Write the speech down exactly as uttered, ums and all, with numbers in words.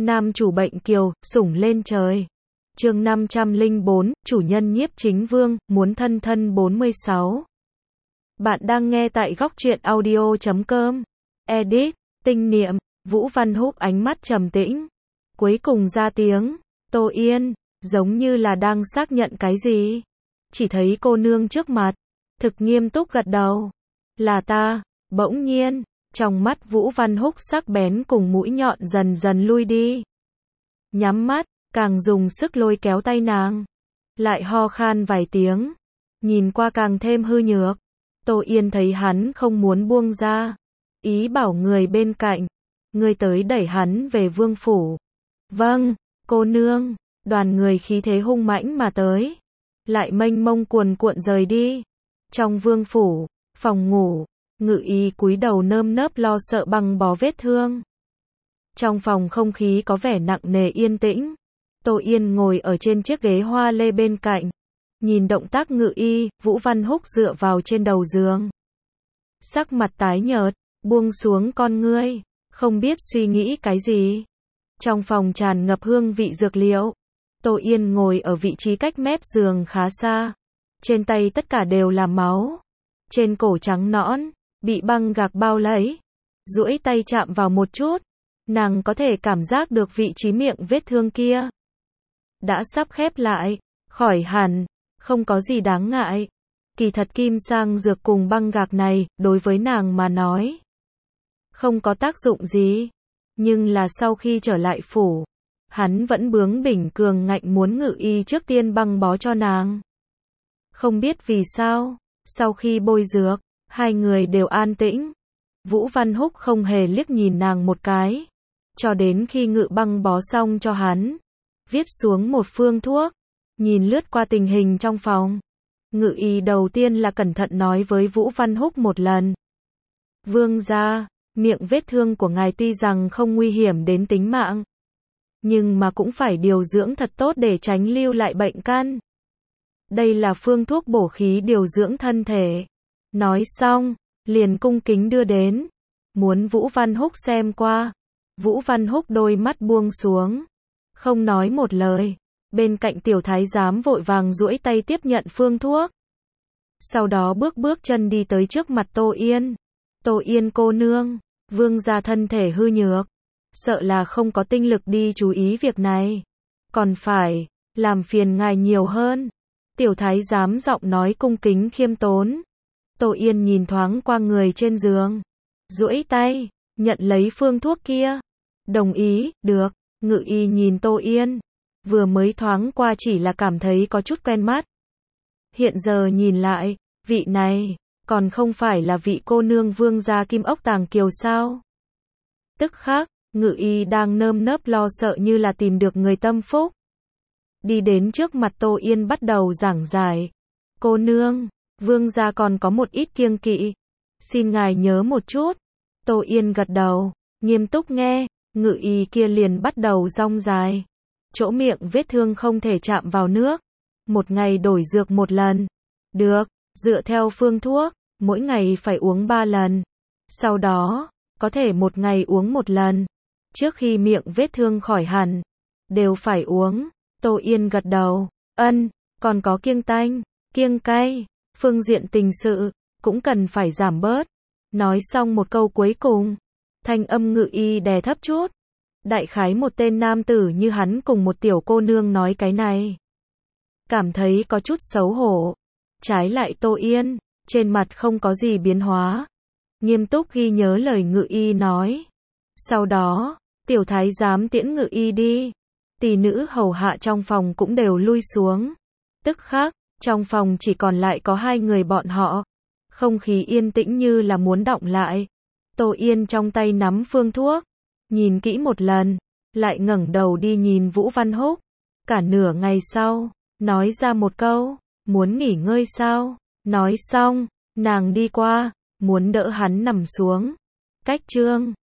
Nam chủ bệnh kiều, sủng lên trời. Chương năm trăm lẻ bốn, chủ nhân nhiếp chính vương, muốn thân thân bốn mươi sáu. Bạn đang nghe tại góc truyện audio chấm com. Edit, tinh niệm, Vũ Văn Húc ánh mắt trầm tĩnh. Cuối cùng ra tiếng, Tô Yên, giống như là đang xác nhận cái gì. Chỉ thấy cô nương trước mặt, thực nghiêm túc gật đầu. Là ta, bỗng nhiên, trong mắt Vũ Văn Húc sắc bén cùng mũi nhọn dần dần lui đi. Nhắm mắt, càng dùng sức lôi kéo tay nàng. Lại ho khan vài tiếng. Nhìn qua càng thêm hư nhược. Tô Yên thấy hắn không muốn buông ra. Ý bảo người bên cạnh. Người tới đẩy hắn về vương phủ. Vâng, cô nương. Đoàn người khí thế hung mãnh mà tới. Lại mênh mông cuồn cuộn rời đi. Trong vương phủ, phòng ngủ, Ngự Y cúi đầu nơm nớp lo sợ băng bó vết thương. Trong phòng không khí có vẻ nặng nề yên tĩnh. Tô Yên ngồi ở trên chiếc ghế hoa lê bên cạnh. Nhìn động tác Ngự Y, Vũ Văn Húc dựa vào trên đầu giường. Sắc mặt tái nhợt, buông xuống con ngươi, không biết suy nghĩ cái gì. Trong phòng tràn ngập hương vị dược liệu. Tô Yên ngồi ở vị trí cách mép giường khá xa. Trên tay tất cả đều là máu. Trên cổ trắng nõn, bị băng gạc bao lấy. Duỗi tay chạm vào một chút. Nàng có thể cảm giác được vị trí miệng vết thương kia. Đã sắp khép lại, khỏi hẳn, không có gì đáng ngại. Kỳ thật kim sang dược cùng băng gạc này, đối với nàng mà nói, không có tác dụng gì. Nhưng là sau khi trở lại phủ, hắn vẫn bướng bỉnh cường ngạnh muốn Ngự Y trước tiên băng bó cho nàng. Không biết vì sao, sau khi bôi dược, hai người đều an tĩnh. Vũ Văn Húc không hề liếc nhìn nàng một cái. Cho đến khi Ngự băng bó xong cho hắn, viết xuống một phương thuốc, nhìn lướt qua tình hình trong phòng. Ngự Y đầu tiên là cẩn thận nói với Vũ Văn Húc một lần. Vương gia, miệng vết thương của ngài tuy rằng không nguy hiểm đến tính mạng, nhưng mà cũng phải điều dưỡng thật tốt để tránh lưu lại bệnh căn. Đây là phương thuốc bổ khí điều dưỡng thân thể. Nói xong, liền cung kính đưa đến. Muốn Vũ Văn Húc xem qua. Vũ Văn Húc đôi mắt buông xuống. Không nói một lời. Bên cạnh tiểu thái giám vội vàng duỗi tay tiếp nhận phương thuốc. Sau đó bước bước chân đi tới trước mặt Tô Yên. Tô Yên cô nương, vương gia thân thể hư nhược. Sợ là không có tinh lực đi chú ý việc này. Còn phải, làm phiền ngài nhiều hơn. Tiểu thái giám giọng nói cung kính khiêm tốn. Tô Yên nhìn thoáng qua người trên giường. Duỗi tay, nhận lấy phương thuốc kia. Đồng ý, được. Ngự Y nhìn Tô Yên. Vừa mới thoáng qua chỉ là cảm thấy có chút quen mắt. Hiện giờ nhìn lại, vị này, còn không phải là vị cô nương vương gia Kim Ốc Tàng Kiều sao? Tức khắc, Ngự Y đang nơm nớp lo sợ như là tìm được người tâm phúc. Đi đến trước mặt Tô Yên bắt đầu giảng giải. Cô nương, vương gia còn có một ít kiêng kỵ. Xin ngài nhớ một chút. Tô Yên gật đầu, nghiêm túc nghe. Ngự Y kia liền bắt đầu rong dài. Chỗ miệng vết thương không thể chạm vào nước. Một ngày đổi dược một lần. Được, dựa theo phương thuốc, mỗi ngày phải uống ba lần. Sau đó, có thể một ngày uống một lần. Trước khi miệng vết thương khỏi hẳn, đều phải uống. Tô Yên gật đầu, ân, còn có kiêng tanh, kiêng cay, phương diện tình sự, cũng cần phải giảm bớt. Nói xong một câu cuối cùng, thanh âm Ngự Y đè thấp chút. Đại khái một tên nam tử như hắn cùng một tiểu cô nương nói cái này. Cảm thấy có chút xấu hổ. Trái lại Tô Yên, trên mặt không có gì biến hóa. Nghiêm túc ghi nhớ lời Ngự Y nói. Sau đó, tiểu thái giám tiễn Ngự Y đi. Tỷ nữ hầu hạ trong phòng cũng đều lui xuống. Tức khắc, trong phòng chỉ còn lại có hai người bọn họ. Không khí yên tĩnh như là muốn đọng lại. Tô Yên trong tay nắm phương thuốc. Nhìn kỹ một lần. Lại ngẩng đầu đi nhìn Vũ Văn Húc. Cả nửa ngày sau, nói ra một câu. Muốn nghỉ ngơi sao? Nói xong, nàng đi qua. Muốn đỡ hắn nằm xuống. Cách chương